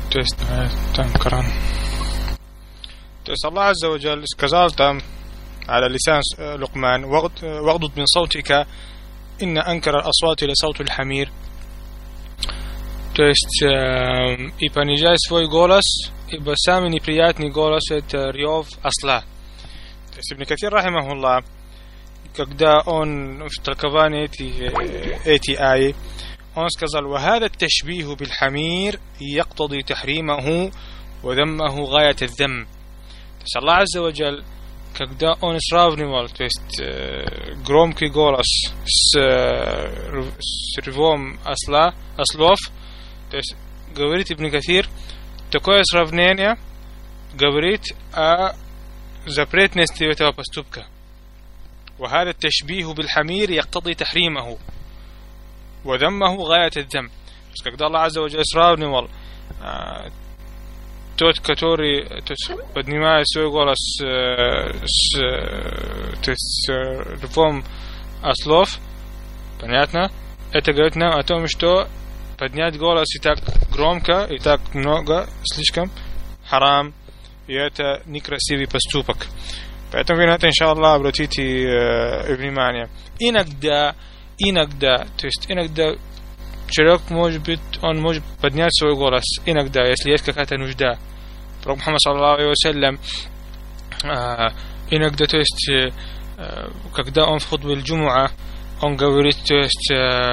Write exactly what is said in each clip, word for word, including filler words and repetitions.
То есть там Коран. То есть Аллах Азза ва Джаль сказал там على لسان لقمان واغضض من صوتك إن أنكر الأصوات لصوت الحمير. То есть и понижай свой голос, ибо самый неприятный голос это рев осла. То есть Ибн Катир рахимахуллах, когда он в толковании эти эти аяты, он сказал: وهذا التشبيه بالحمير يقتضي تحريمه وذمه غاية الذم. То есть Аллах Азза ва Джаль, когда он сравнивал, то есть э, громкий голос с, э, с ревом осла, ослов, то есть говорит Ибн Катир, такое сравнение говорит о запретности этого поступка. وهذا التشبيه بالحمير يقتضي تحريمه وذمه غاية الذم. То есть когда Аллах Азза ва Джаль сравнивал э, тот, который поднимает свой голос э, с, то есть, с рвом ослов, понятно, это говорит нам о том, что поднять голос и так громко, и так много, слишком харам, и это некрасивый поступок. Поэтому вы на это, иншаллах, обратите э, внимание. Иногда, иногда, то есть иногда человек может быть, он может поднять свой голос, иногда, если есть какая-то нужда. Пророк Мухаммад саллаллаху алейхи ва саллям иногда, то есть, когда он в хутбе аль-джумуа, он говорит, то есть,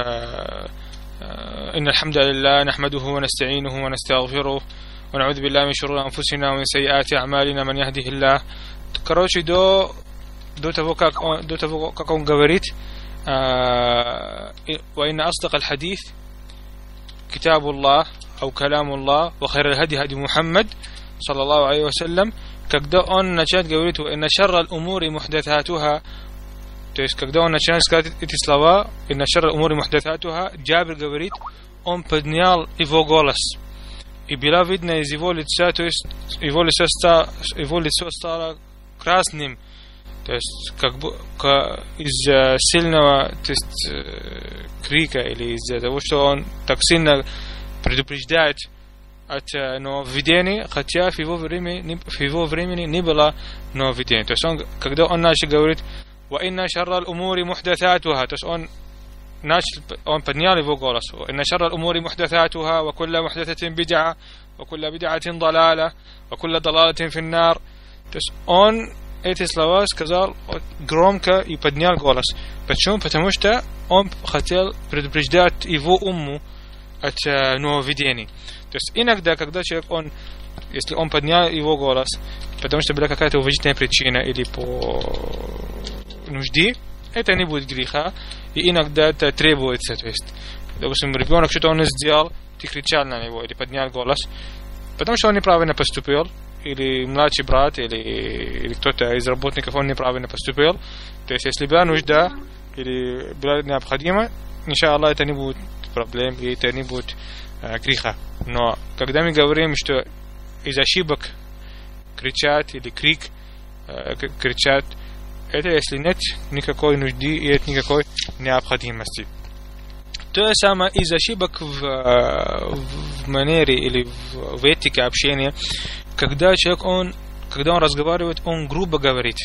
إن الحمد لله نحمده ونستعينه ونستغفره ونعوذ بالله من شرور أنفسنا ومن سيئات أعمالنا من يهده الله. Короче, до до того, как он, до того, как он говорит, وإن أصدق الحديث كتاب الله أو كلام الله وخير الهدي هدي محمد صلى الله عليه وسلم. Когда он начинает говорить إن شر الأمور محدثاتها, то есть когда он начинает сказать эти слова إن شر الأمور محدثاتها, Джабир говорит, он поднял его голос, и было видно из его лица, то есть его лицо стало, его лицо стало красным, то есть как бы из-за сильного, то есть крика, или из-за того, что он так сильно предупреждает от нововведений, хотя в его времени, в его времени не было нововведений. То есть он, когда он начал говорить وَإِنَّ شَرَّ الْأُمُورِ مُحْدَثَاتُهَا, то есть он начал, он поднял его голос وَإِنَّ شَرَّ الْأُمُورِ مُحْدَثَاتُهَا وَكُلَّ مُحْدَثَةٍ بِدْعَةٍ وَكُلَّ بِدْعَةٍ ضَلَالَةٍ وَكُلَّ ضَلَالَةٍ فِي النَّارِ. То есть он эти слова сказал громко и поднял голос. Почему? Потому что он хотел предупреждать его умму от нововведений. То есть иногда, когда человек, он, если он поднял его голос, потому что была какая-то уважительная причина или по нужде, это не будет греха, и иногда это требуется. То есть, допустим, ребенок что-то он сделал, ты кричал на него или поднял голос, потому что он неправильно поступил, или младший брат, или, или кто-то из работников, он неправильно поступил. То есть, если была нужда, или была необходимо, иншаллах, это не будет проблем, и это не будет э, греха. Но, когда мы говорим, что из ошибок кричат, или крик э, кричат, это если нет никакой нужды, и нет никакой необходимости. То же самое из ошибок в, в манере, или в, в этике общения, когда человек, он, когда он разговаривает, он грубо говорит.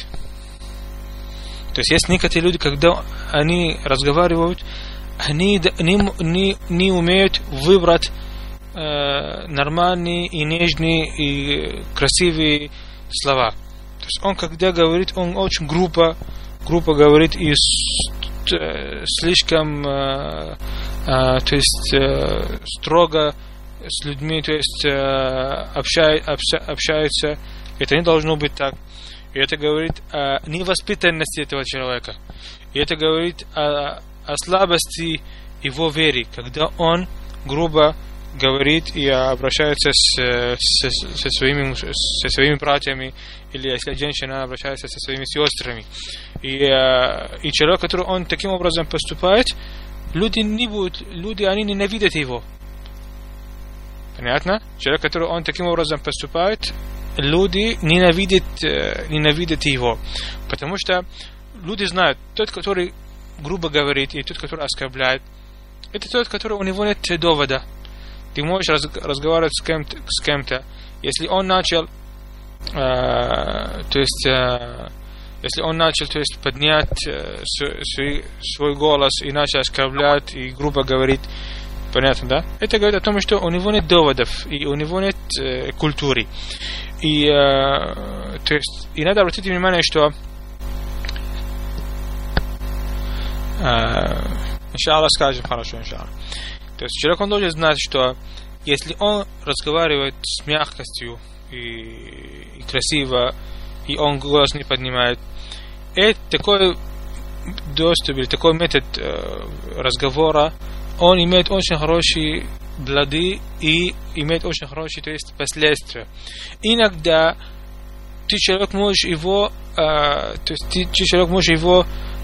То есть есть некоторые люди, когда они разговаривают, они не, не, не умеют выбрать э, нормальные и нежные и красивые слова. То есть он, когда говорит, он очень грубо, грубо говорит и с, э, слишком э, э, то есть э, строго с людьми, то есть э, общай, обща, общается. Это не должно быть так. И это говорит о невоспитанности этого человека. И это говорит о, о слабости его веры, когда он грубо говорит и обращается с, с, со, своими, со своими братьями, или если женщина обращается со своими сестрами. И, и человек, который он таким образом поступает, люди не будут, люди, они ненавидят его. Понятно? Человек, который он таким образом поступает, люди ненавидят, ненавидят его. Потому что люди знают, тот, который грубо говорит, и тот, который оскорбляет, это тот, который у него нет довода. ты можешь разговаривать с кем-то, с кем-то. Если он начал, э, то есть, э, если он начал, то есть, поднять э, свой, свой голос и начал оскорблять и грубо говорить, понятно, да? Это говорит о том, что у него нет доводов и у него нет э, культуры. И, э, то есть, и надо обратить внимание, что э, иншаллах скажем хорошо, иншаллах. То есть человек, он должен знать, что если он разговаривает с мягкостью и, и красиво, и он голос не поднимает, это такой доступ или такой метод э, разговора, он имеет очень хорошие плоды и имеет очень хорошие, то есть, последствия. Иногда ты человек можешь его, э, то есть ты, ты человек можешь его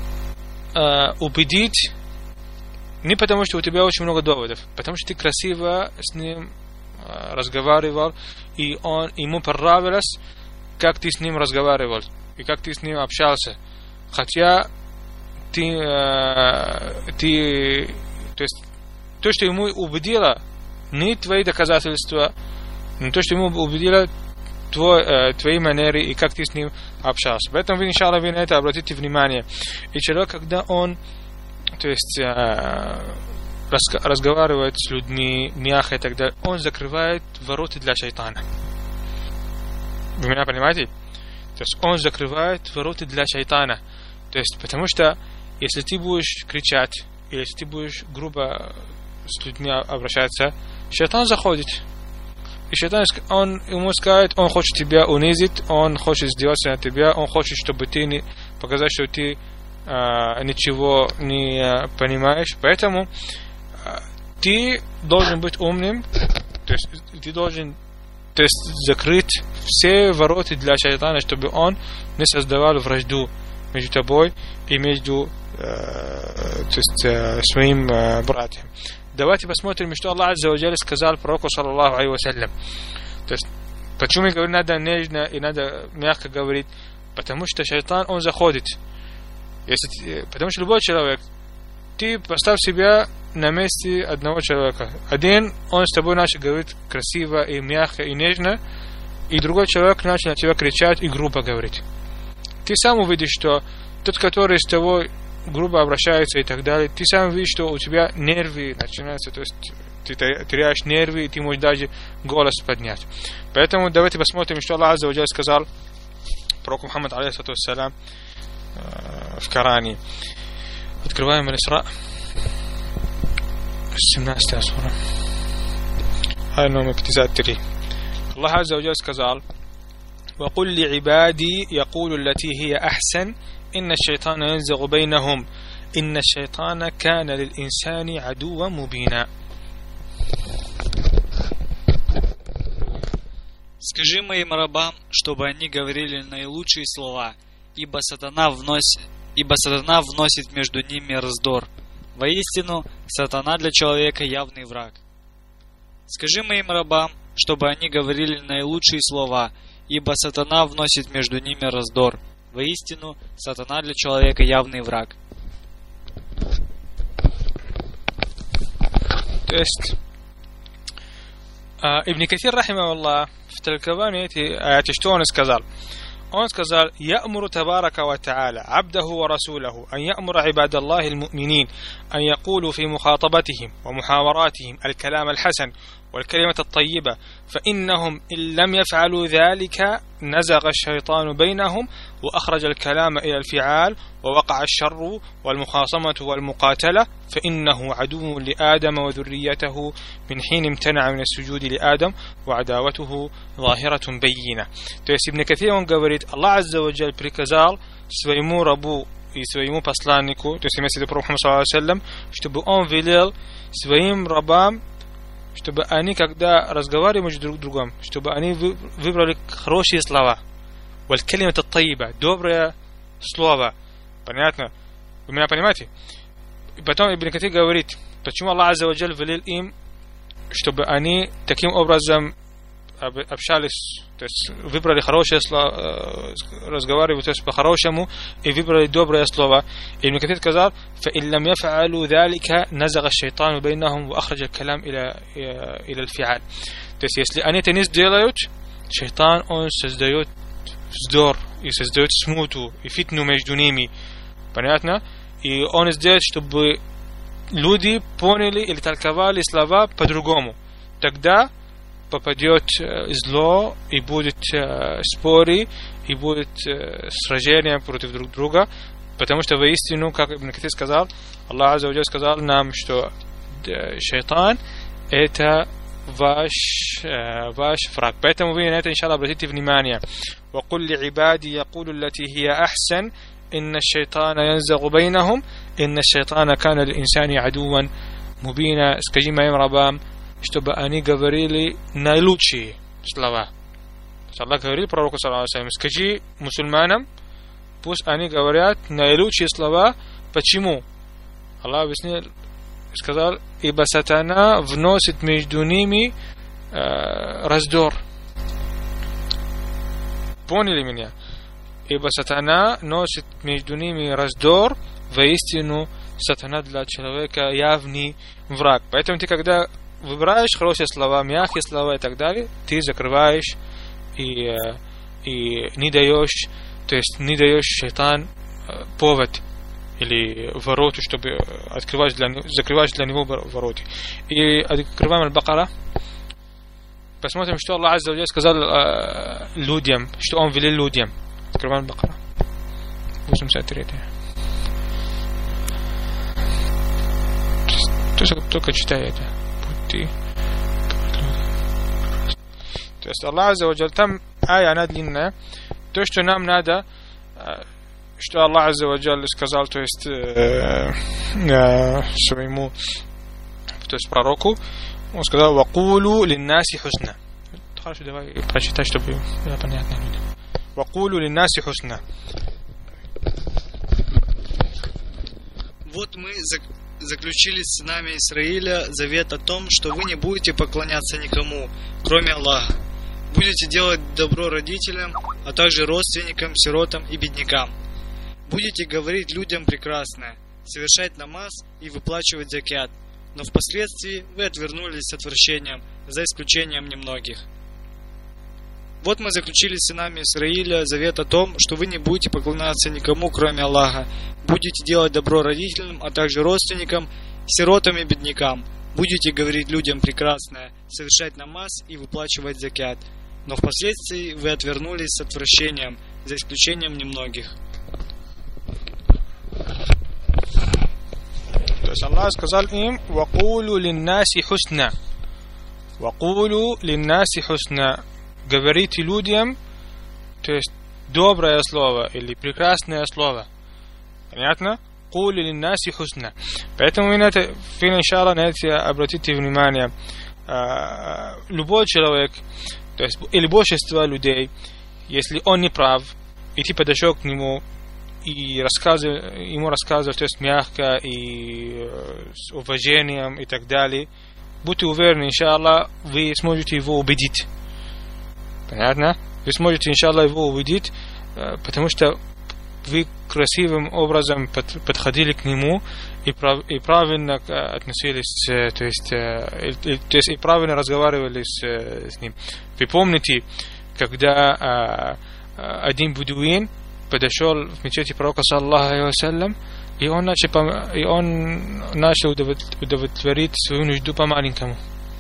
э, убедить. Не потому, что у тебя очень много доводов, потому что ты красиво с ним э, разговаривал, и он, ему понравилось, как ты с ним разговаривал, и как ты с ним общался. Хотя ты, э, ты то есть, то, что ему убедило, не твои доказательства, но то, что ему убедило твой, э, твои манеры, и как ты с ним общался. Поэтому, иншаллах, вы на это обратите внимание. И человек, когда он, то есть, э, разговаривает с людьми мягко и так далее, он закрывает ворота для шайтана. Вы меня понимаете? То есть он закрывает ворота для шайтана. То есть, потому что если ты будешь кричать, или если ты будешь грубо с людьми обращаться, шайтан заходит. И шайтан, он ему скажет, он хочет тебя унизить, он хочет сделаться на тебя, он хочет, чтобы ты не показать, что ты э, ничего не э, понимаешь. Поэтому э, ты должен быть умным, то есть ты должен, то есть, закрыть все ворота для шайтана, чтобы он не создавал вражду между тобой и между э, то есть, э, своим э, братьям. Давайте посмотрим, что Аллах Азза ва Джалля сказал пророку саллаллаху алейхи ва саллям. То есть, почему я говорю, надо нежно и надо мягко говорить? Потому что шайтан, он заходит. Если, потому что любой человек, ты поставь себя на месте одного человека. Один, он с тобой начал говорить красиво и мягко и нежно, и другой человек начал на тебя кричать и грубо говорить. Ты сам увидишь, что тот, который с тобой грубо обращается и так далее, ты сам видишь, что у тебя нервы начинаются, то есть ты теряешь нервы, и ты можешь даже голос поднять. Поэтому давайте посмотрим, что Аллах Азза ва Джалля сказал пророку Мухаммаду алейхиссалату вассалям в Коране. Открываем Аль-Исра, семнадцатая сура, ая номер пятьдесят три. Аллах Азза ва Джалля сказал: وَقُلْ لِعِبَادِي يَقُولُ الَّتِي هِيَ أَحْسَنُ إِنَّ الشَّيْطَانَ يَنزَغُ بَيْنَهُمْ إِنَّ الشَّيْطَانَ كَانَ لِلْإِنسَانِ عَدُوًّا مُبِينًا. Скажи моим рабам, чтобы они говорили наилучшие слова, ибо сатана вносит, ибо сатана вносит между ними раздор. Воистину, сатана для человека явный враг. Скажи моим рабам, чтобы они говорили наилучшие слова, ибо сатана вносит между ними раздор. Воистину, сатана для человека явный враг. То есть, Ибн Катир, рахимахуллах, в толковании этой аяти, что он сказал? Он сказал: «Я'муру табарака ва та'аля абдаху ва расулаху ан я'мура ибадаллахи аль-му'минин ан якулу фи мухатабатихим ва мухаwaratihim al-kalam al-hasan والكلمة الطيبة فإنهم إن لم يفعلوا ذلك نزغ الشيطان بينهم وأخرج الكلام إلى الفعال ووقع الشر والمخاصمة والمقاتلة فإنه عدو لآدم وذريته من حين امتنع من السجود لآدم وعداوته ظاهرة بينة». То есть Ибн Катир, он говорит, Аллах Азза ва Джаль приказал своему рабу и своему посланнику, то есть имеется в виду пророк Мухаммад саллаллаху алейхи ва саллям, чтобы он велел своим рабам, чтобы они, когда разговаривали между друг другом, чтобы они выбрали хорошие слова. «Валь-калимат ат-тайиба», доброе слово. Понятно? Вы меня понимаете? И потом Ибн Катир говорит, почему Аллах Азза ва Джаль велел им, чтобы они таким образом общались, то есть выбрали хорошее слово, разговаривали то есть по-хорошему и выбрали доброе слово. Ибн Кафир сказал: فإن لم يفعلوا ذلك نزغ الشيطان بينهم وأخرج الكلام إلى إلى الفعل. То есть если они это не сделают, шайтан он создает вздор и создает смуту и фитну между ними. Понятно? И он сделает, чтобы люди поняли или толковали слова по-другому. Тогда попадет зло и будет э, споры и будет э, сражения против друг друга, потому что воистину, как Ибн Катир сказал, Аллах Азза ва Джалля сказал нам, что э, шайтан это ваш, э, ваш враг. Поэтому вы на это, иншаллах, обратите внимание. وَقُلْ لِعِبَادِي يَقُولُ الَّتِي هِيَ أَحْسَنُ إِنَّ الشَّيْطَانَ يَنزَغُ بَيْنَهُمْ إِنَّ الشَّيْطَانَ كَانَ لِلْإِنسَانِ عَدُوًّا مُبِينًا. Скажи моим рабам, чтобы они говорили наилучшие слова. Аллах говорил пророку, саллаллаху алейхи ва саллям: скажи мусульманам, пусть они говорят наилучшие слова. Почему? Аллах объяснил, сказал: ибо сатана вносит между ними э, раздор. Поняли меня? Ибо сатана носит между ними раздор. Воистину, сатана для человека явный враг. Поэтому ты, когда выбираешь хорошие слова, мягкие слова и так далее, ты закрываешь и, и не даешь, то есть не даешь шайтан повод или ворота, чтобы открывать для, закрываешь для него ворота. И открываем Аль-Бакара. Посмотрим, что Аллах Азза ва Джалля сказал э, людям, что Он велел людям. Открываем Аль-Бакара. восемьдесят три. Только читай это. Пути. То есть Аллах Азза ва Джалля, там ая, она длинная. То, что нам надо, что Аллах Азза ва Джалля сказал, то есть э, э, своему, то есть пророку, он сказал: «Вакулу линнаси хусна». Хорошо, давай прочитай, чтобы было понятно людям. «Вакулу линнаси хусна». Вот мы заключили с сынами Исраиля завет о том, что вы не будете поклоняться никому, кроме Аллаха. Будете делать добро родителям, а также родственникам, сиротам и беднякам. Будете говорить людям прекрасное, совершать намаз и выплачивать закят. Но впоследствии вы отвернулись с отвращением, за исключением немногих. Вот мы заключили с сынами Исраиля завет о том, что вы не будете поклоняться никому, кроме Аллаха. Будете делать добро родителям, а также родственникам, сиротам и беднякам. Будете говорить людям прекрасное, совершать намаз и выплачивать закят. Но впоследствии вы отвернулись с отвращением, за исключением немногих. То есть Аллах сказал им: «Вакулу линнаси хусна». «Вакулу линнаси хусна». Говорите людям, то есть доброе слово или прекрасное слово. Понятно? «Кули линнаси хусна». Поэтому вы на это, иншаллах, на это обратите внимание. Любой человек, то есть или большинство людей, если он не прав, и ты подошел к нему и рассказывал, ему рассказывал, то есть мягко и с уважением и так далее, будьте уверены, иншаллах, вы сможете его убедить. Понятно? Вы сможете, иншаллах, его убедить, потому что вы красивым образом подходили к нему и, прав, и правильно относились, то есть, и, то есть и правильно разговаривали с, с ним. Вы помните, когда один бедуин подошел в мечети пророка, саллаллаху алейхи ва саллям, и он начал, и он начал удовлетворить свою нужду по-маленькому.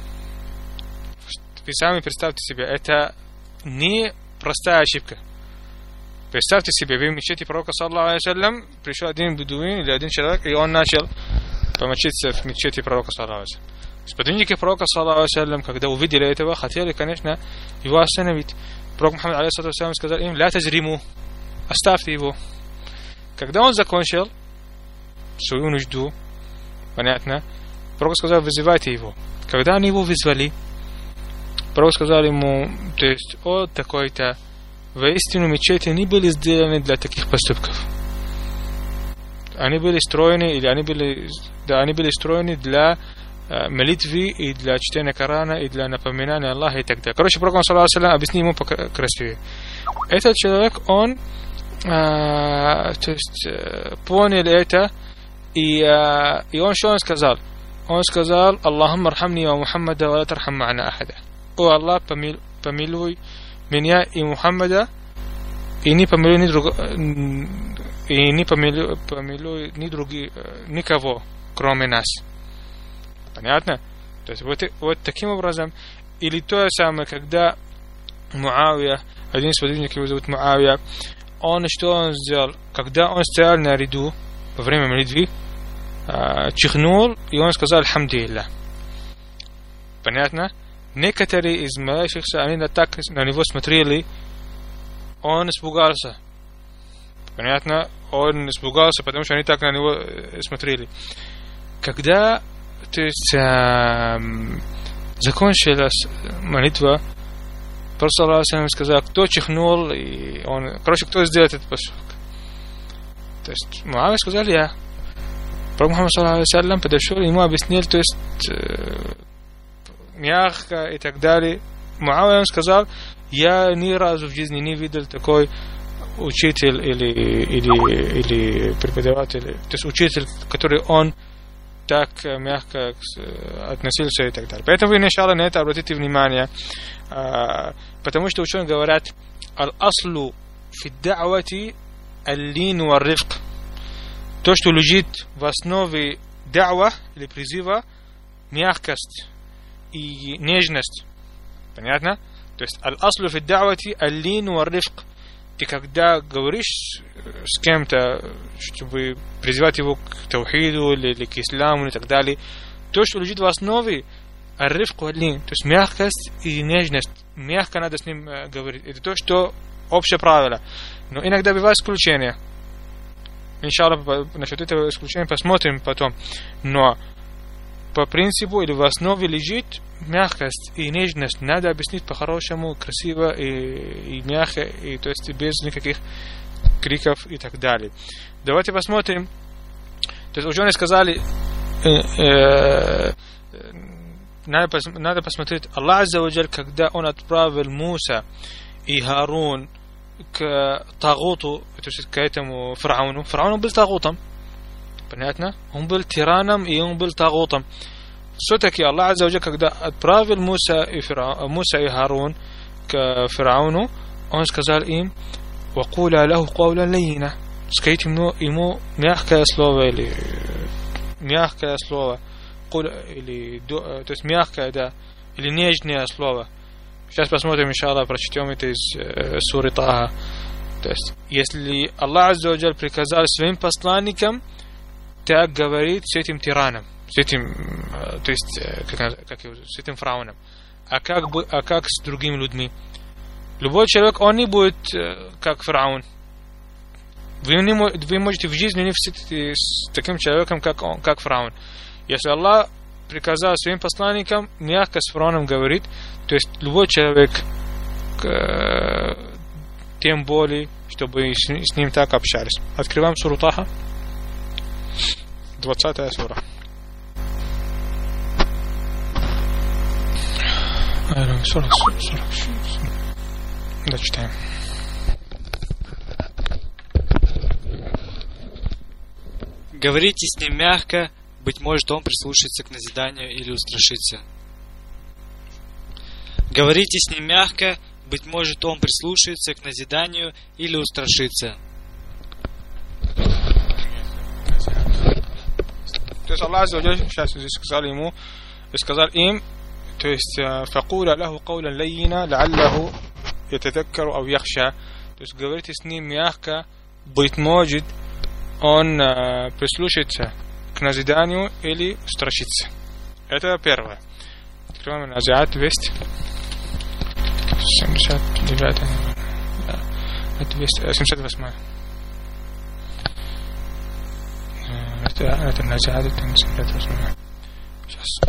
Вы сами представьте себе, это не простая ошибка. Представьте себе, вы в мечети пророка, саллаллаху алейхи ва саллям, пришел один бедуин или один человек, и он начал помочиться в мечети пророка, саллаллаху алейхи ва саллям. Сподвижники пророка, саллаллаху алейхи ва саллям, когда увидели этого, хотели, конечно, его остановить. Пророк Мухаммад, алейхи ва саллям, сказал им: «Ля тазриму», оставьте его. Когда он закончил свою нужду, понятно, пророк сказал: вызывайте его. Когда они его вызвали, пророк сказал ему, то есть, о, такой-то, воистину мечети не были сделаны для таких поступков. Они были строены, или они были, да, они были строены для молитвы и для чтения Корана, и для напоминания Аллаха и так далее. Короче, Пророк саллаллаху алейхи ва саллям объяснил ему красивее. Этот человек, он а, то есть, понял это, и, а, и он что он сказал? Он сказал: Аллахумма архамни ва Мухаммада ва ла тархам ма'ана ахада. О Аллах, помилуй меня и Мухаммада, и не помилуй ни друг, и не помилуй, помилуй ни други, никого, кроме нас. Понятно? То есть вот, вот таким образом, или то же самое, когда Муавия, один из сподвижников, его зовут Муавия, он что он сделал? Когда он стоял на ряду во время молитвы, чихнул, и он сказал: Алхамдулиллах. Понятно? Некоторые из молящихся, они так на него смотрели, он испугался. Понятно? Он испугался, потому что они так на него смотрели. Когда, то есть, э, закончилась молитва, Пророк саллаллаху алейхи ва саллям сказал: кто чихнул, и он, короче, кто сделает этот поступок? То есть, Муавия сказал: я. Пророк Мухаммад саллаллаху алейхи ва саллям подошел, ему объяснил, то есть, э, мягко и так далее. Муавия он сказал: я ни разу в жизни не видел такой учитель или, или, или преподаватель, то есть учитель, который он так мягко относился и так далее. Поэтому вы сначала на это обратите внимание, потому что ученые говорят: аль-аслу фи да'вати аль-лин ва рифq. То, что лежит в основе да'ва или призыва, мягкость и нежность. Понятно? То есть аль-аслу фи да'вати аль-лин ва рифq. Ты когда говоришь с кем-то, чтобы призывать его к таухиду или, или к исламу и так далее, то, что лежит в основе, ар-рифq ва-лин, то есть мягкость и нежность, мягко надо с ним э, говорить. Это то, что общее правило. Но иногда бывают исключения. Иншаллах, насчет этого исключения посмотрим потом. Но по принципу или в основе лежит мягкость и нежность. Надо объяснить по-хорошему, красиво и, и мягко, и, то есть без никаких криков и так далее. Давайте посмотрим. То есть ученые сказали, э, э, надо, пос, надо посмотреть, Аллах Азза ва Джаль, когда он отправил Муса и Харун к тагуту, то есть к этому фараону. Фараон был тагутом. Понятно? Он был тираном и он был тагутом. Все-таки Аллах Азза ва Джаль, когда отправил Муса и, Фира... Муса и Харун к фараону, он сказал им: وَقُولَا لَهُ قَوْلًا لَيِّنًا. Скажите ему, ему мягкое слово или мягкое слово, или, то есть мягкое, да, или нежное слово. Сейчас посмотрим, иншаллах, прочтем это из э, суры Таха. То есть, если Аллах Азза ва Джаль приказал своим посланникам так говорить с этим тираном, с этим, э, то есть, э, как, как, с этим фараоном, а как, бы, а как с другими людьми? Любой человек, он не будет э, как фараон. Вы, не, вы можете в жизни не встретиться с таким человеком, как он, как фараон. Если Аллах приказал своим посланникам мягко с фараоном говорить, то есть любой человек, э, тем более, чтобы с, с ним так общались. Открываем суру Таха, двадцатая сура. сорок, сорок, да, читаем. Говорите с ним мягко, быть может, он прислушается к назиданию или устрашится. Говорите с ним мягко, быть может, он прислушается к назиданию или устрашится. То есть Аллах Азза ва Джаль сейчас здесь сказал ему, сказал им, то есть فَقُولَ لَهُ قَوْلًا لَيِّنًا لَعَلَّهُ يَتَذَكَّرُ أَوْ يَخْشَى. То есть говорите с ним мягко, быть может, он э, прислушается к назиданию или страшится. Это первое. Открываем Назиат двести семьдесят девять. Да. Это двести семьдесят восемь. Это, это Назиат, это семьдесят восемь. Сейчас.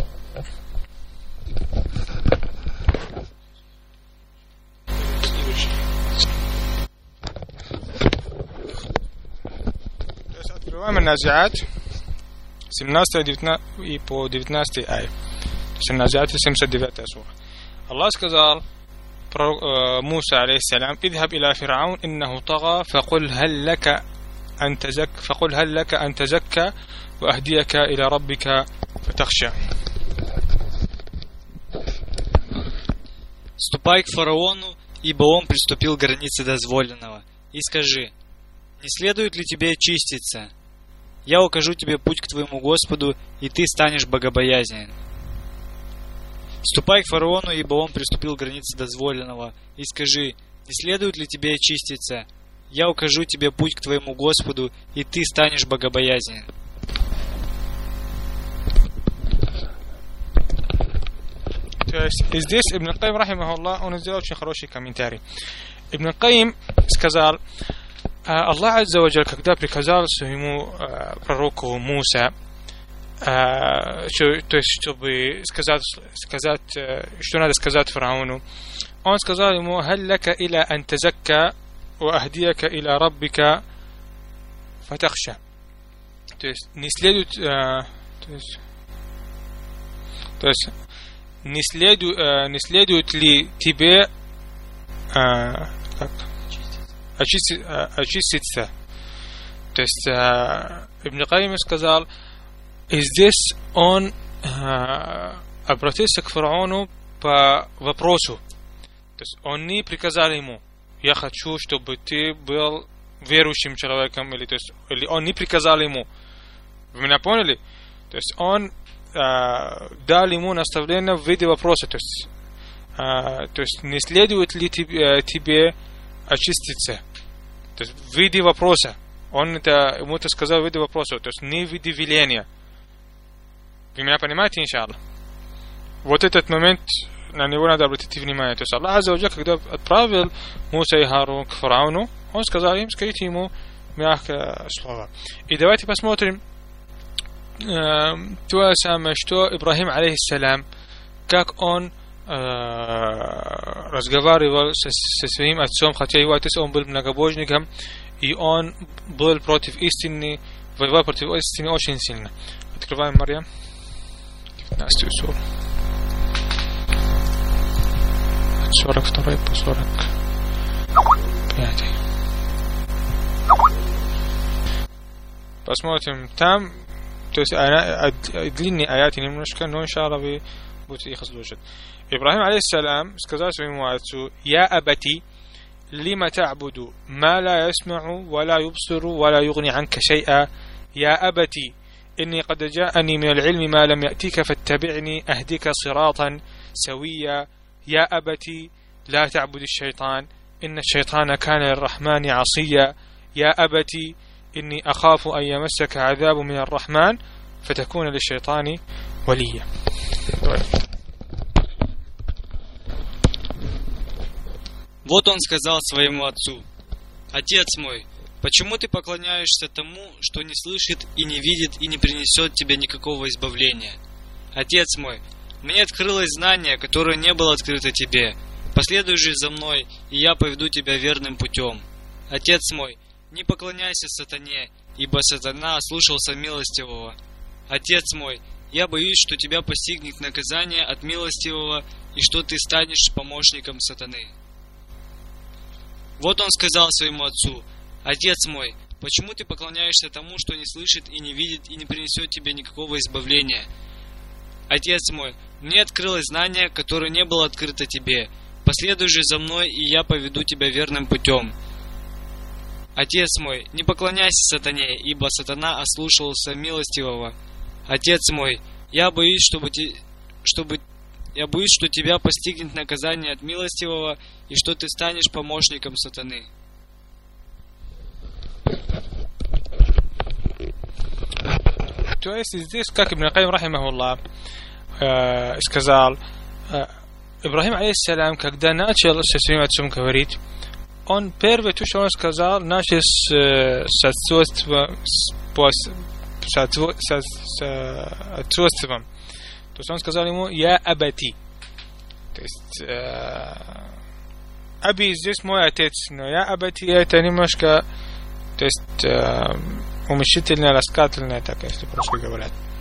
Открываем Назиат семнадцатая и по девятнадцатой ай. То есть Назиат семьдесят девятая сура. Аллах сказал про Муса алейхиссалям: «Идхаб иля Фир'аун, иннаху тага, факуль халь лака ан тазак, факуль халь лака ан тазакка, ва ахдияка иля раббика фатахша». Ступай к фараону, ибо он приступил к границе дозволенного, и скажи: не следует ли тебе очиститься? Я укажу тебе путь к твоему Господу, и ты станешь богобоязнен. Ступай к фараону, ибо он приступил к границе дозволенного, и скажи: не следует ли тебе очиститься? Я укажу тебе путь к твоему Господу, и ты станешь богобоязнен. То есть здесь Ибн Каим, рахимахуллах, он сделал очень хороший комментарий. Ибн Каим сказал: Аллах Азза ва Джаль, когда приказал своему пророку Муса, то есть чтобы сказать, сказать, что надо сказать фараону, он сказал ему: «Халь лака иля ан тазакка ва ахдияка иля раббика фатахша». То есть не следует, то есть, то есть не следует, не следует ли тебе как очиститься, очиститься. То есть Ибн Каим сказал, и здесь он обратился к фараону по вопросу. То есть он не приказал ему: я хочу, чтобы ты был верующим человеком, или, то есть, или он не приказал ему. Вы меня поняли? То есть он дал ему наставление в виде вопроса. То есть, то есть не следует ли тебе, тебе очиститься? То есть в виде вопроса. Он это, ему это сказал в виде вопроса, то есть не в виде веления. Вы меня понимаете, иншаллах? Вот этот момент, на него надо обратить внимание. То есть Аллах Азза ва Джаль, когда отправил Муса и Харун к фараону, он сказал им: скажите ему мягкое слово. И давайте посмотрим э, то самое, что Ибрахим алейхиссалям, как он э, разговаривал со, со своим отцом, хотя его отец, он был многобожником, и он был против истины, воевал против истины очень сильно. Открываем Марьям, девятнадцатую суру, сорок второй по сорок пятый. Посмотрим там, то есть длинные аяты немножко, но иншаллах вы будете их слушать. Ибрахим алейхиссалям сказал своему отцу: «Я абати, لما تعبد ما لا يسمع ولا يبصر ولا يغني عنك شيئا يا أبتي إني قد جاءني من العلم ما لم يأتيك فاتبعني أهدك صراطا سويا يا أبتي لا تعبد الشيطان إن الشيطان كان للرحمن عصيا يا أبتي إني أخاف أن يمسك عذاب من الرحمن فتكون للشيطان وليا». Вот он сказал своему отцу: «Отец мой, почему ты поклоняешься тому, что не слышит и не видит и не принесет тебе никакого избавления? Отец мой, мне открылось знание, которое не было открыто тебе. Последуй же за мной, и я поведу тебя верным путем. Отец мой, не поклоняйся сатане, ибо сатана ослушался милостивого. Отец мой, я боюсь, что тебя постигнет наказание от милостивого, и что ты станешь помощником сатаны». Вот он сказал своему отцу: «Отец мой, почему ты поклоняешься тому, что не слышит и не видит и не принесет тебе никакого избавления? Отец мой, мне открылось знание, которое не было открыто тебе. Последуй же за мной, и я поведу тебя верным путем. Отец мой, не поклоняйся сатане, ибо сатана ослушался милостивого. Отец мой, я боюсь, чтобы, те, чтобы Я боюсь, что тебя постигнет наказание от милостивого, и что ты станешь помощником сатаны». То есть здесь, как Ибн Каим, рахимахуллах, э, сказал, э, Ибрахим алейхиссалям, когда начал со своим отцом говорить, он первое, то, что он сказал, начал с, с отцовством, с, с, с, с отцовством. То есть он сказал ему: «Я абати». То есть э, аби здесь мой отец, но я абати это немножко, то есть э, уменьшительное, ласкательное, так если просто говорят.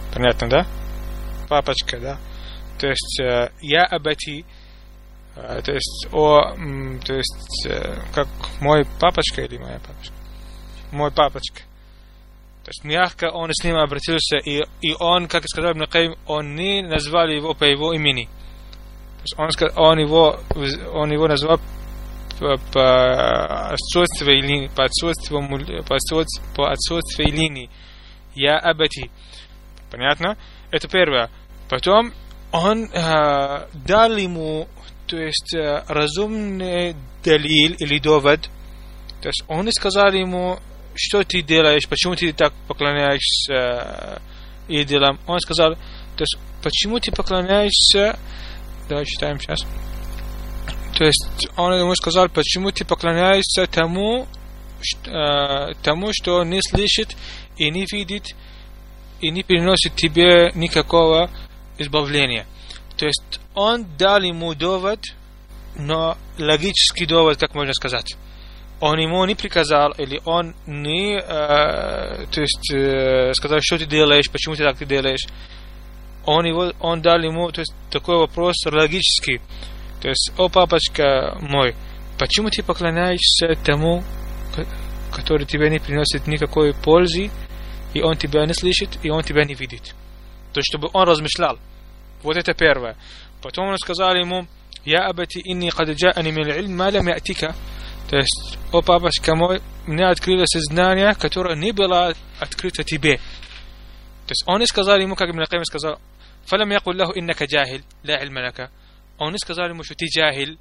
Понятно, да? Папочка, да? То есть я абати, то есть о, то есть как мой папочка или моя папочка? Мой папочка. То есть мягко он с ним обратился, и, и он, как сказал Ибн Кайим, он не назвал его по его имени. То есть он, он, его, он его назвал по, по отсутствию линии, по отсутствию, по отсутствию, по отсутствию линии. Я абати. Понятно? Это первое. Потом он э, дал ему, то есть э, разумный далил или довод. То есть он сказал ему, что ты делаешь, почему ты так поклоняешься э, идолам. Он сказал, то есть почему ты поклоняешься. Давай читаем сейчас. То есть он ему сказал, почему ты поклоняешься тому, что, э, тому, что не слышит и не видит и не приносит тебе никакого избавления. То есть он дал ему довод, но логический довод, как можно сказать. Он ему не приказал, или он не э, то есть, э, сказал, что ты делаешь, почему ты так ты делаешь. Он, его, он дал ему, то есть, такой вопрос логический. То есть, о папочка мой, почему ты поклоняешься тому, который тебе не приносит никакой пользы, и он тебя не слышит, и он тебя не видит. То есть, чтобы он размышлял. Вот это первое. Потом он сказал ему, я абати инни кад джа'ани мин аль-илм ма лам я'тика. То есть, о папочка мой, мне открылось знание, которое не было открыто тебе. То есть, он не сказал ему, как Ибн Кайим сказал, фалам якул лаху иннака джахил, ла илма лака. Он не сказал ему, что ты джахил,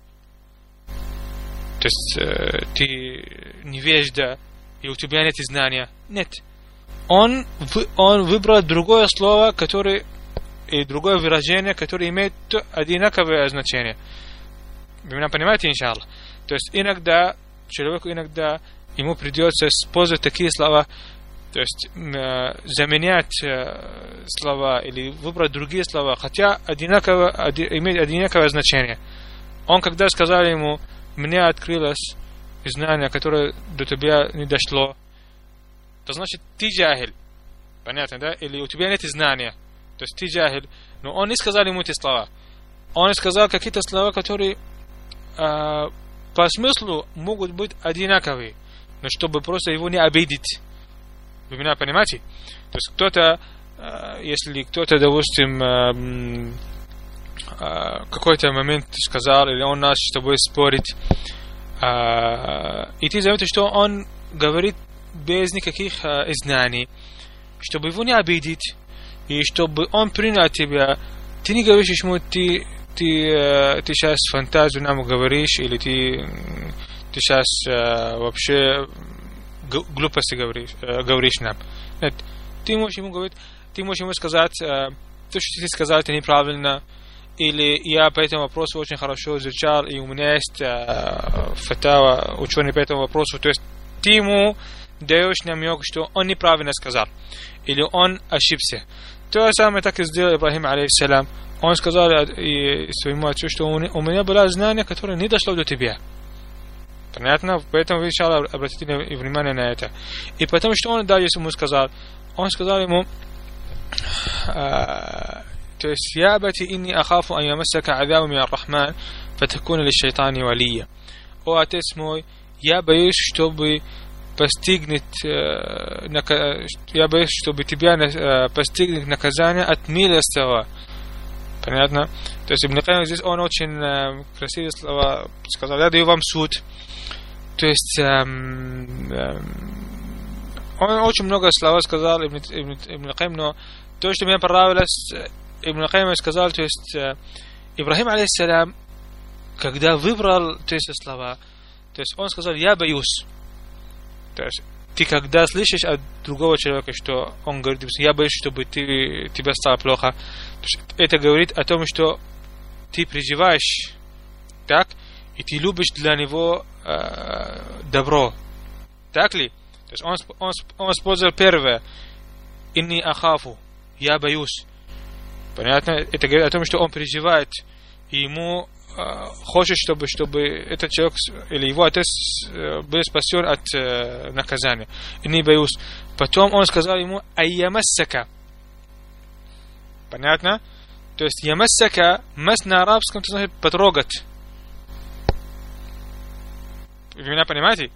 то есть, э, ты невежда, и у тебя нет знания. Нет. Он, он выбрал другое слово, которое, и другое выражение, которое имеет одинаковое значение. Вы меня понимаете, иншаллах? То есть иногда человеку иногда ему придется использовать такие слова, то есть э, заменять э, слова или выбрать другие слова, хотя одинаково, оди, имеет одинаковое значение. Он когда сказал ему, мне открылось знание, которое до тебя не дошло, то значит ты джахиль. Понятно, да? Или у тебя нет знания. То есть ты джахиль. Но он не сказал ему эти слова. Он сказал какие-то слова, которые э, по смыслу могут быть одинаковые, но чтобы просто его не обидеть. Вы меня понимаете? То есть кто-то, э, если кто-то, допустим, э, э, какой-то момент сказал, или он начал с тобой спорить, э, и ты заметишь, что он говорит без никаких э, знаний, чтобы его не обидеть, и чтобы он принял тебя, ты не говоришь ему, ты, ты, э, ты сейчас фантазию нам говоришь, или ты, ты сейчас э, вообще глупости говоришь, э, говоришь нам. Нет, ты можешь ему говорить, ты можешь ему сказать, э, то, что ты сказал, это неправильно, или я по этому вопросу очень хорошо изучал, и у меня есть э, фатава, ученый по этому вопросу, то есть ты ему даешь намек, что он неправильно сказал, или он ошибся. То же самое так и сделал Ибрахим алейхиссалям. Он сказал и своему отцу, что у меня было знание, которое не дошло до тебя. Понятно? Поэтому вы, иншаллах, обратите внимание на это. И потом, что он дальше ему сказал? Он сказал ему, то есть, я абати инни ахафу ан ямассака азабу мин ар-рахман, фатакуна лиш-шайтани валия. О отец мой, я боюсь, чтобы постигнет, я боюсь, чтобы тебя постигнет наказание от милостивого. Понятно? То есть Ибн Кайим здесь он очень красивые слова сказал. Я даю вам суд. То есть эм, эм, он очень много слов сказал Ибн, Ибн, Ибн Кайим, но то, что мне понравилось, Ибн Кайим сказал, то есть э, Ибрахим алейхиссалям, когда выбрал эти слова, то есть он сказал, я боюсь. То есть ты когда слышишь от другого человека, что он говорит, я боюсь, чтобы ты, тебе стало плохо, это говорит о том, что ты переживаешь, так, и ты любишь для него э, добро. Так ли? То есть он, он, он использовал первое, инни ахафу, я боюсь. Понятно? Это говорит о том, что он переживает, и ему хочет, чтобы, чтобы этот человек или его отец был спасен от э, наказания. И не боюсь. Потом он сказал ему, айямассака. Понятно? То есть ямассака, мас на арабском, это значит потрогать. Вы меня понимаете?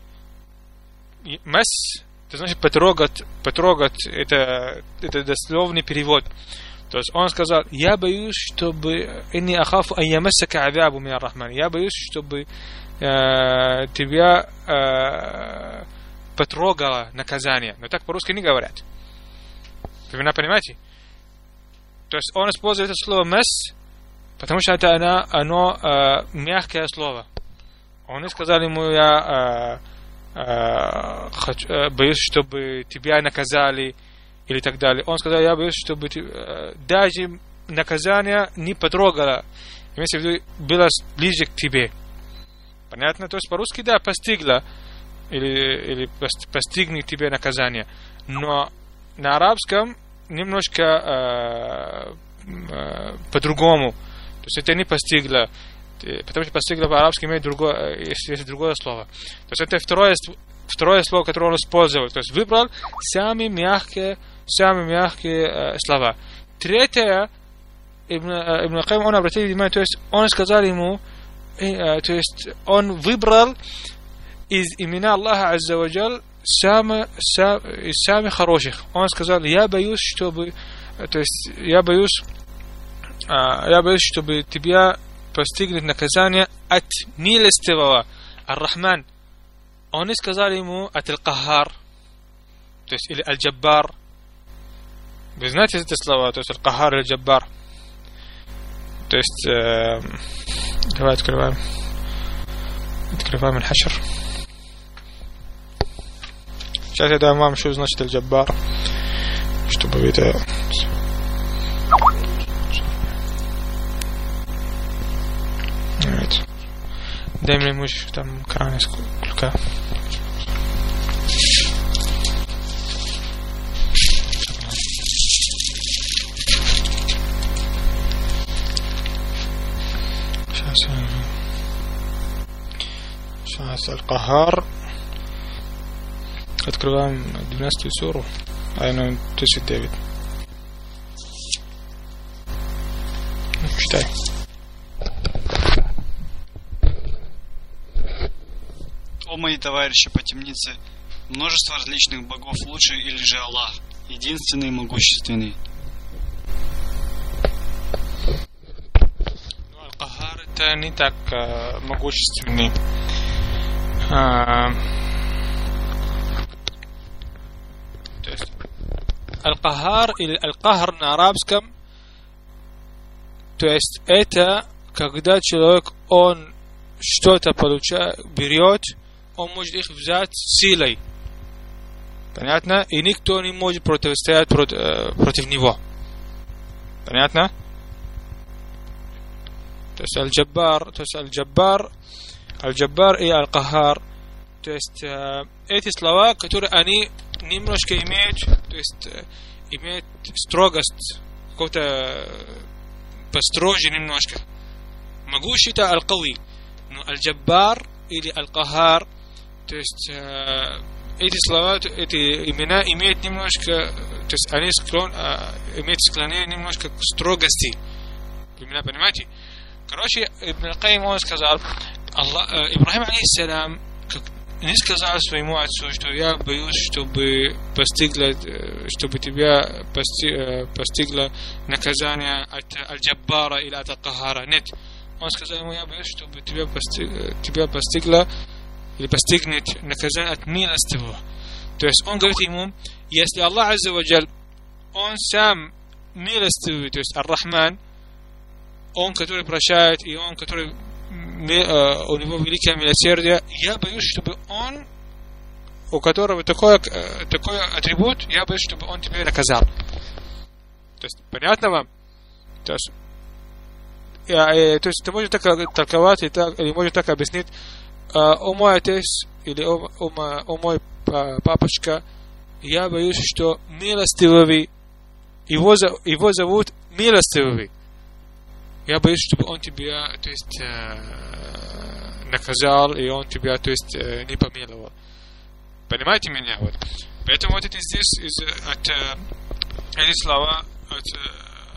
Мас, это значит потрогать, потрогать, это, это дословный перевод. То есть он сказал, я боюсь, чтобы инни ахафу ан ямассака азабу мин ар-рахман. Я боюсь, чтобы э, тебя э, потрогало наказание. Но так по-русски не говорят. Вы меня понимаете? То есть он использует это слово мас, потому что это оно, оно э, мягкое слово. Он не сказал ему, я э, э, хочу, э, боюсь, чтобы тебя наказали или так далее. Он сказал, я боюсь, чтобы э, даже наказание не потрогало. Имеется в виду, было ближе к тебе. Понятно? То есть по-русски, да, постигло или, или постигнет тебе наказание. Но на арабском немножко э, э, по-другому. То есть это не постигло. Потому что постигло по-арабски имеет другое, есть, есть другое слово. То есть это второе, второе слово, которое он использовал. То есть выбрал самые мягкие, самые мягкие э, слова. Третье, Ибн, э, Ибн Кайм, он обратил внимание, то есть он сказал ему, э, то есть он выбрал из имена Аллаха Азза ва Джаль самых сам, из самых хороших. Он сказал, я боюсь, чтобы, то есть я боюсь, э, я боюсь, чтобы тебя постигнет наказание от милостивого Ар-Рахман. Он не сказал ему от Аль-Кахар, то есть или Аль-Джаббар. Вы знаете эти слова, то есть Аль-Кахар или Аль-Джаббар. То есть э, давай открываем открываем Аль-Хашр. Сейчас я дам вам, что значит Аль-Джаббар, чтобы вы это... дай мне муж там краны сколько. Сейчас сейчас Аль-Кахар. Открываем двенадцатую суру, ая тридцать девять. Читай. О, мои товарищи по темнице, множество различных богов лучше или же Аллах, единственный и могущественный. Ну, Аль-Кахар это не так э, могущественный. А, то есть Аль-Кахар или Аль-Кахар на арабском, то есть это когда человек, он что-то получает, берет, он может их взять силой. Понятно? И никто не может противостоять против, э, против него. Понятно? То есть Аль-Джаббар, то есть Аль-Джаббар, Аль-Джаббар и Аль-Кахар. То есть э, эти слова, которые они немножко имеют, то есть э, имеют строгость, какого-то э, построже немножко. Могущий это Аль-Кави. Но Аль-Джаббар или Аль-Кахар, то есть э, эти слова, эти имена имеют немножко, то есть они склон, э, имеют склонение немножко к строгости. Вы меня понимаете? Короче, Ибн Кайм он сказал, Аллах, э, Ибрахим алейхиссалям не сказал своему отцу, что я боюсь, чтобы постигло, чтобы тебя пости, э, постигло наказание от Аль-Джаббара или от Аль-Кахара. Нет. Он сказал ему, я боюсь, чтобы тебя постигло, тебя постигло или постигнет наказание от милостивого. То есть он говорит ему, если Аллах Азза ва Джаль, он сам милостивый, то есть Ар-Рахман, он, который прощает, и он, который, э, у него великое милосердие, я боюсь, чтобы он, у которого такой, э, такой атрибут, я боюсь, чтобы он тебя наказал. То есть, понятно вам? То есть, я, э, то есть ты можешь так толковать, и так, или можешь так объяснить, э, о мой отец, или о, о, о мой папочка, я боюсь, что милостивый, его, его зовут милостивый. Я боюсь, чтобы он тебя, то есть, э, наказал, и он тебя, то есть, э, не помиловал. Понимаете меня? Вот. Поэтому вот это здесь из, от, э, эти слова от,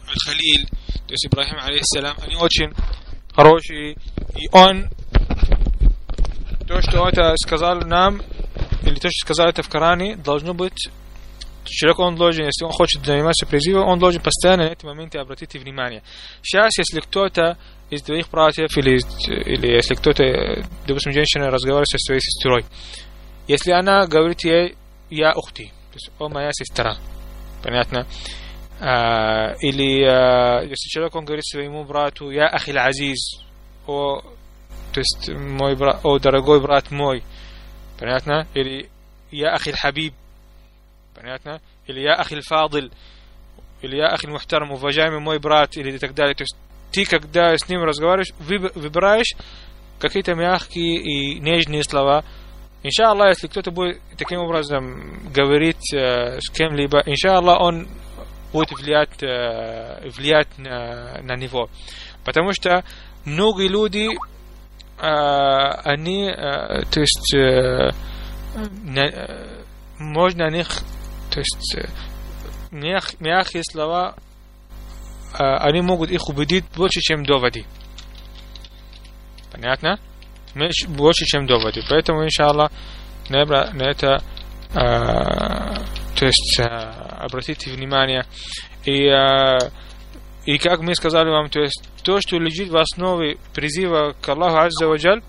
Аль-Халиль, то есть Ибрахим алейхиссалям, они очень хорошие, и он то, что это сказал нам, или то, что сказал это в Коране, должно быть, человек, он должен, если он хочет заниматься призывом, он должен постоянно на эти моменты обратить внимание. Сейчас, если кто-то из твоих братьев, или, или если кто-то, допустим, женщина разговаривает со своей сестрой, если она говорит ей «я ухти», то есть «о, моя сестра», понятно? А, или а, если человек, он говорит своему брату «я ахиль азиз», «о, то есть мой брат, о, дорогой брат мой», понятно? Или «я ахиль хабиб», понятно? Или «я ахиль фадил», или «я ахиль мухтарам», уважаемый мой брат, или так далее. То есть ты, когда с ним разговариваешь, выбираешь какие-то мягкие и нежные слова. Иншаллах, если кто-то будет таким образом говорить э, с кем-либо, иншаллах, он будет влиять, э, влиять на, на него. Потому что многие люди, э, они, э, то есть, э, на, э, можно на них, то есть, э, мяг, мягкие слова, э, они могут их убедить больше, чем доводы. Понятно? Больше, чем доводы. Поэтому, иншаллах, на это, э, то есть, э, обратите внимание. И, э, и как мы сказали вам, то есть, то, что лежит в основе призыва к Аллаху Азза ва Джаль,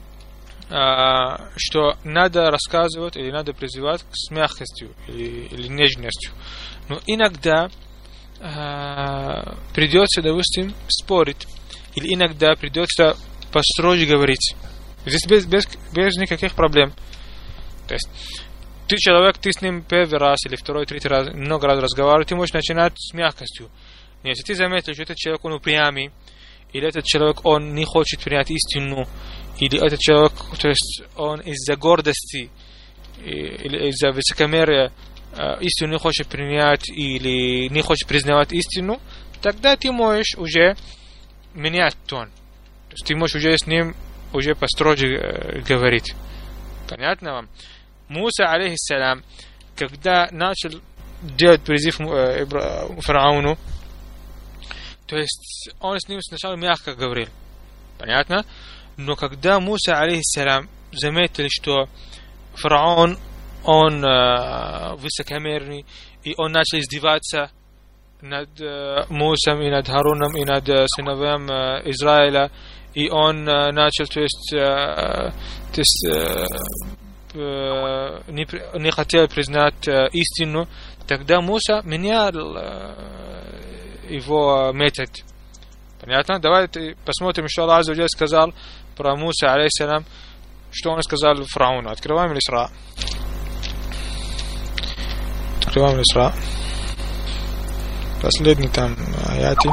э, что надо рассказывать или надо призывать с мягкостью или, или нежностью. Но иногда э, придется, допустим, спорить. Или иногда придется построже говорить. Здесь без, без, без никаких проблем. То есть, ты человек, ты с ним первый раз или второй, третий раз, много раз разговариваешь, ты можешь начинать с мягкостью. Но если ты заметил, что этот человек, он упрямый, или этот человек, он не хочет принять истину, или этот человек, то есть, он из-за гордости, или из-за высокомерия истину не хочет принять, или не хочет признавать истину, тогда ты можешь уже менять тон. То есть, ты можешь уже с ним уже построже э, говорить. Понятно вам? Муса, алейхиссалям, когда начал делать призыв э, фараону, то есть он с ним сначала мягко говорил. Понятно? Но когда Муса, алейхиссалям, заметил, что фараон, он э, высокомерный, и он начал издеваться над э, Мусом и над Харуном и над э, сыновьями э, Израиля, и он э, начал, то есть, э, то есть э, э, не, не хотел признать э, истину, тогда Муса менял э, его метод. Понятно? Давайте посмотрим, что Аллах Азза ва Джаль сказал про Муса, алейхиссалям, что он сказал фараону. Открываем Исра. Открываем Исра. Последний там аяти.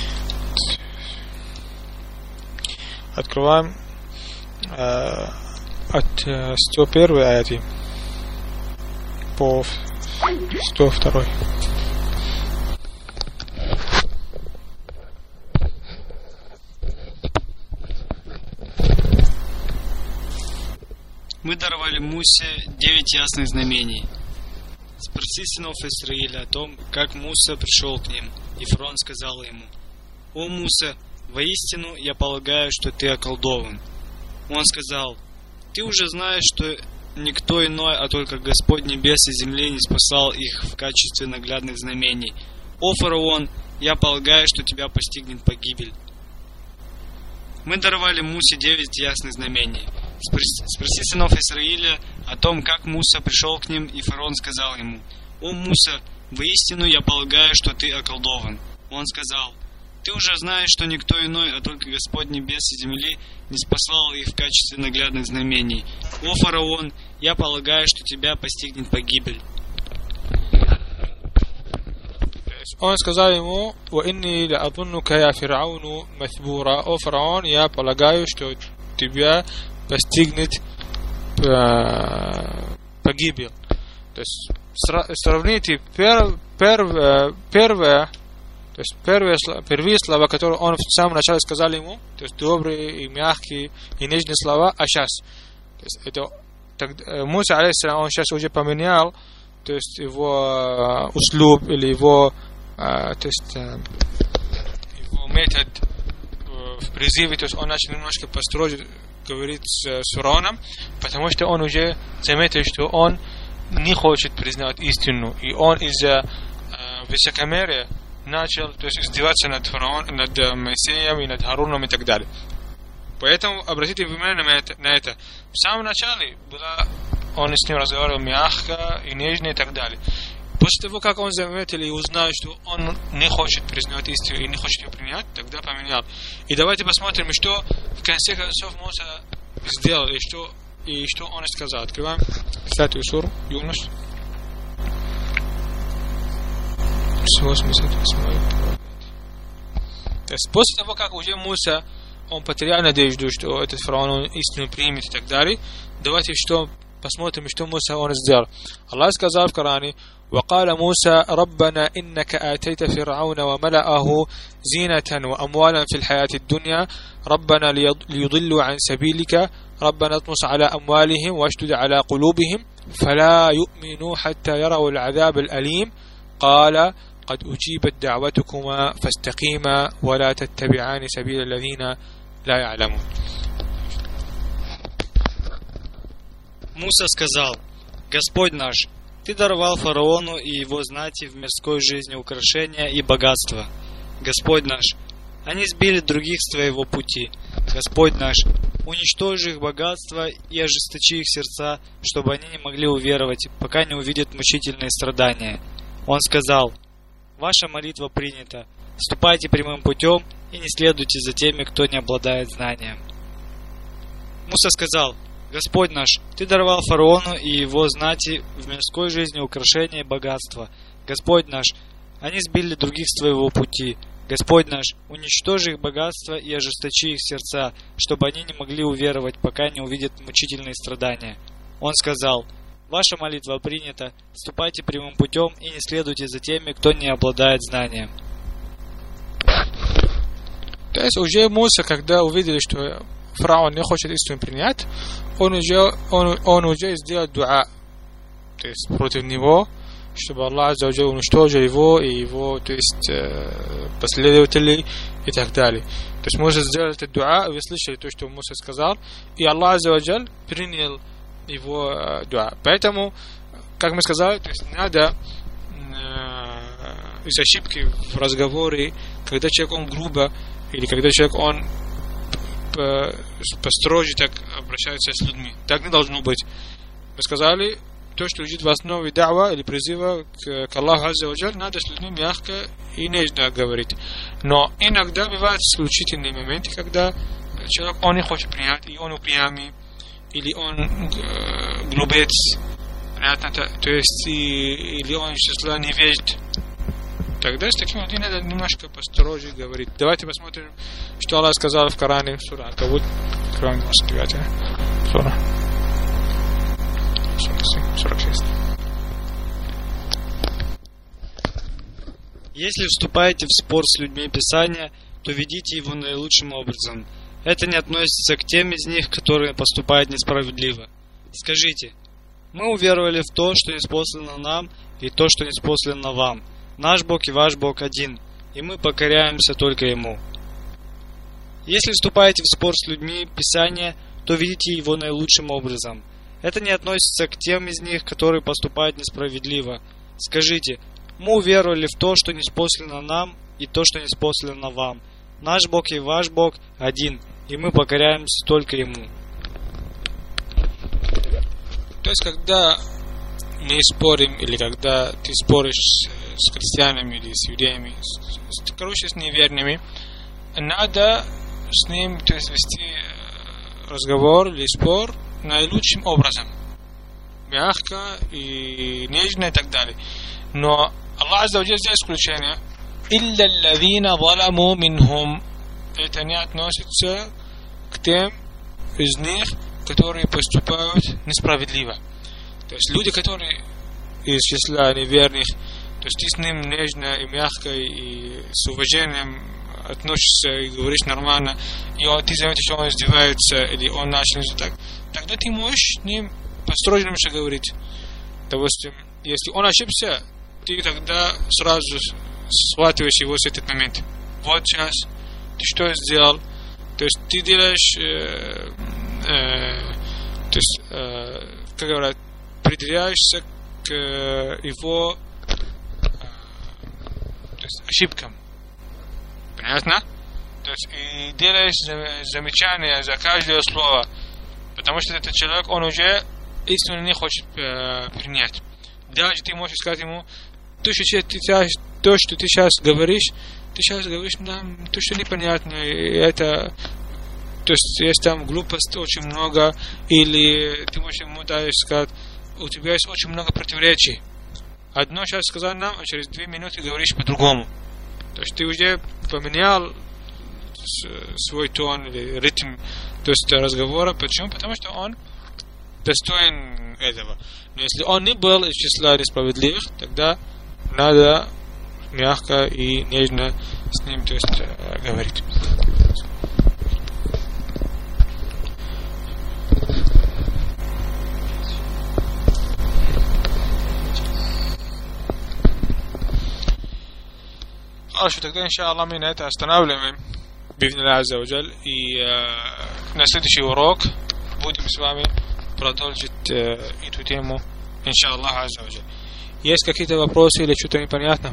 Открываем э, от э, сто первой аяти по сто второй. Мы даровали Мусе девять ясных знамений. Спроси сынов Исраиля о том, как Муса пришел к ним, и фараон сказал ему: «О Муса, воистину я полагаю, что ты околдован». Он сказал: «Ты уже знаешь, что никто иной, а только Господь небес и земли не спасал их в качестве наглядных знамений. О фараон, я полагаю, что тебя постигнет погибель». Мы даровали Мусе девять ясных знамений. Спроси сынов Исраиля о том, как Муса пришел к ним, и фараон сказал ему: «О Муса, воистину я полагаю, что ты околдован». Он сказал: «Ты уже знаешь, что никто иной, а только Господь небес и земли не спасал их в качестве наглядных знамений. О фараон, я полагаю, что тебя постигнет погибель». Он сказал ему: «Ваинни ла адуннука я фирауну мαθбура». О фараон, я полагаю, что тебя постигнет э, погибель. То есть сравните пер, пер, первое, то есть первые, первые слова, которые он в самом начале сказал ему, то есть добрые и мягкие и нежные слова, а сейчас. То есть это так, Муса, алейхиссалям, он сейчас уже поменял, то есть его услуб или его а, то есть а, его метод а, в призыве, то есть он начал немножко построже говорить с, с Фараоном, потому что он уже заметил, что он не хочет признать истину, и он из-за а, высокомерия начал, то есть, издеваться над фараоном, над Моисеем и над Харуном и так далее. Поэтому обратите внимание на это, на это. В самом начале была, он с ним разговаривал мягко и нежно и так далее. После того, как он заметил и узнал, что он не хочет признать истину и не хочет ее принять, тогда поменял. И давайте посмотрим, что в конце концов Муса сделал и что, и что он сказал. Открываем десятую суру, Юнус. восемьдесят восьмой. То есть после того, как уже Муса он потерял надежду, что этот фараон истину примет и так далее, давайте что посмотрим, что Муса он сделал. Аллах сказал в Коране: وقال موسى ربنا إنك آتيت فرعون وملأه زينة وأموالا في الحياة الدنيا ربنا ليضلوا عن سبيلك ربنا اطمس على أموالهم واشدد على قلوبهم فلا يؤمنوا حتى يروا العذاب الأليم قال قد أجيبت دعوتكما فاستقيما ولا تتبعان سبيل الذين لا يعلمون. Муса сказал: Господь наш, Ты даровал фараону и его знати в мирской жизни украшения и богатства. Господь наш, они сбили других с Твоего пути. Господь наш, уничтожи их богатство и ожесточи их сердца, чтобы они не могли уверовать, пока не увидят мучительные страдания. Он сказал: Ваша молитва принята. Ступайте прямым путем и не следуйте за теми, кто не обладает знанием. Муса сказал: Господь наш, Ты даровал фараону и его знати в мирской жизни украшения и богатства. Господь наш, они сбили других с Твоего пути. Господь наш, уничтожи их богатство и ожесточи их сердца, чтобы они не могли уверовать, пока не увидят мучительные страдания. Он сказал: Ваша молитва принята. Ступайте прямым путем и не следуйте за теми, кто не обладает знанием. То есть уже Муса, когда увидели, что фараон не хочет истину принять, он уже, он, он уже сделал дуа, то есть против него, чтобы Аллах уничтожил его и его, то есть последователей и так далее. То есть Муса сделал этот дуа, вы слышали то, что Муса сказал, и Аллах принял его дуа. Поэтому, как мы сказали, то есть надо э, из ошибки в разговоре, когда человек он грубо, или когда человек он построже так обращается с людьми. Так не должно быть. Мы сказали, то, что лежит в основе дa'ва или призыва к, к Аллаху Азза ва Джаль, надо с людьми мягко и нежно говорить. Но иногда бывают исключительные моменты, когда человек он не хочет принять, и он упрямый, или он э, глупец, понятно, то, то есть, и, или он числа невежд. Тогда с таким людьми надо немножко построже говорить. Давайте посмотрим, что Аллах сказал в Коране, в сура Анкабут, кроме двадцать девятого сура. сорок шесть. Если вступаете в спор с людьми Писания, то ведите его наилучшим образом. Это не относится к тем из них, которые поступают несправедливо. Скажите: мы уверовали в то, что ниспослано нам, и то, что ниспослано вам. Наш Бог и ваш Бог один, и мы покоряемся только Ему. Если вступаете в спор с людьми Писания, то ведите его наилучшим образом. Это не относится к тем из них, которые поступают несправедливо. Скажите: мы уверовали в то, что ниспослано нам, и то, что ниспослано вам. Наш Бог и ваш Бог один, и мы покоряемся только Ему. То есть, когда мы спорим, или когда ты споришь с, с христианами или с иудеями, с, с, короче, с неверными, надо с ним, то есть, вести разговор или спор наилучшим образом, мягко и нежно и так далее. Но Аллах Азза ва Джаль здесь исключение. «Илля аллазина заламу минхум». Это не относится к тем из них, которые поступают несправедливо. То есть люди, которые из числа неверных, то есть ты с ним нежно и мягко и с уважением относишься и говоришь нормально, и он, ты заметишь, что он издевается, или он начал так, тогда ты можешь с ним построже говорить. Допустим, если он ошибся, ты тогда сразу схватываешь его с этот момент. Вот сейчас ты что сделал? То есть ты делаешь, э, э, то есть, э, как говорят, предъявляешься к э, его э, то есть ошибкам. Понятно? То есть и делаешь замечания за каждое слово, потому что этот человек, он уже истину не хочет э, принять. Даже ты можешь сказать ему, то, что ты, то, что ты сейчас говоришь, ты сейчас говоришь нам то, что непонятно, и это, то есть есть там глупость очень много, или ты можешь ему даже сказать, у тебя есть очень много противоречий. Одно сейчас сказал нам, а через две минуты говоришь по-другому. То есть ты уже поменял свой тон или ритм, то есть разговора. Почему? Потому что он достоин этого. Но если он не был из числа несправедливых, тогда надо мягко и нежно с ним, то есть, говорить. Хорошо, тогда, иншаллах, мы на это останавливаем. Бивнилlah азза ва джаль. И э, на следующий урок будем с вами продолжить э, эту тему, иншаллах азза ва джаль. Есть какие-то вопросы или что-то непонятно?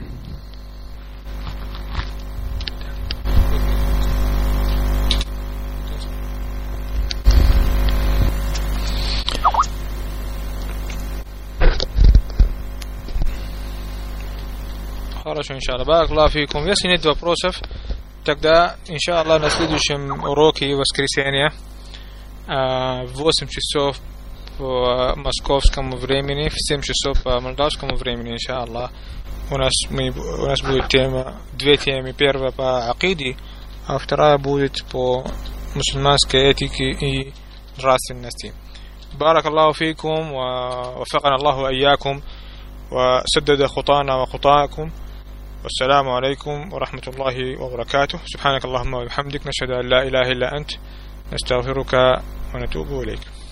Хорошо, иншаллах. Баракаллаху фикум. Если нет вопросов, тогда, иншаллах, на следующем уроке воскресенья в восемь часов по московскому времени, в семь часов по молдавскому времени, иншаллах, у нас, мы, у нас будет тема, две темы. Первая по акиде, а вторая будет по мусульманской этике и нравственности. Баракаллаху фикум, ва вафакана Аллаху айякум, ва саддада хутана ва хутаакум. والسلام عليكم ورحمة الله وبركاته. سبحانك اللهم وبحمدك نشهد أن لا إله إلا أنت نستغفرك ونتوب إليك.